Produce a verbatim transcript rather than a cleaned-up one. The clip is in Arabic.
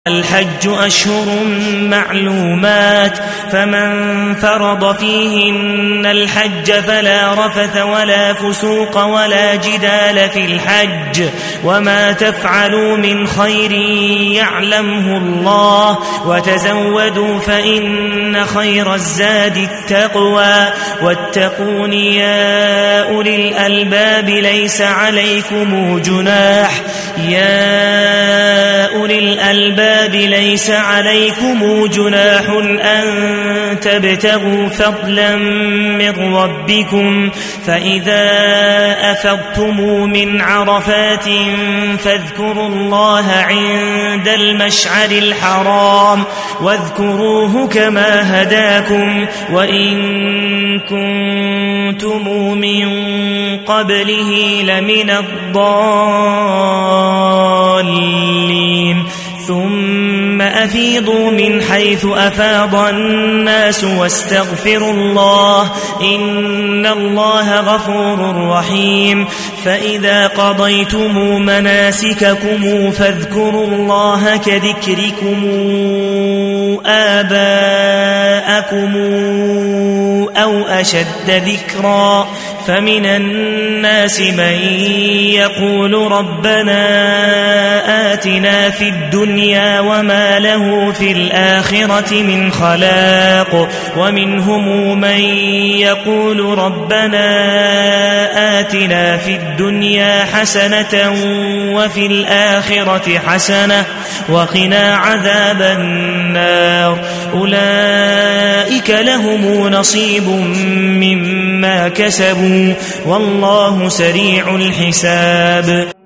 الحج أشهر معلومات فمن فرض فيهن الحج فلا رفث ولا فسوق ولا جدال في الحج وما تفعلوا من خير يعلمه الله وتزودوا فإن خير الزاد التقوى واتقون يا أولي الألباب ليس عليكم جناح يا أولي الألباب ليس عليكم جناح أن تبتغوا فضلا من ربكم فإذا أفضتم من عرفات فاذكروا الله عند المشعر الحرام واذكروه كما هداكم وإن كنتم من قبله لمن الضالين ثم أفيضوا من حيث أفاض الناس واستغفروا الله إن الله غفور رحيم فإذا قضيتم مناسككم فاذكروا الله كذكركم آباءكم أو أشد ذكرا فمن الناس من يقول ربنا آتنا في الدنيا وما له في الآخرة من خلاق ومنهم من يقول ربنا آتنا في الدنيا حسنة وفي الآخرة حسنة وقنا عذاب النار أولئك لهم نصيب مما كسبوا والله سريع الحساب.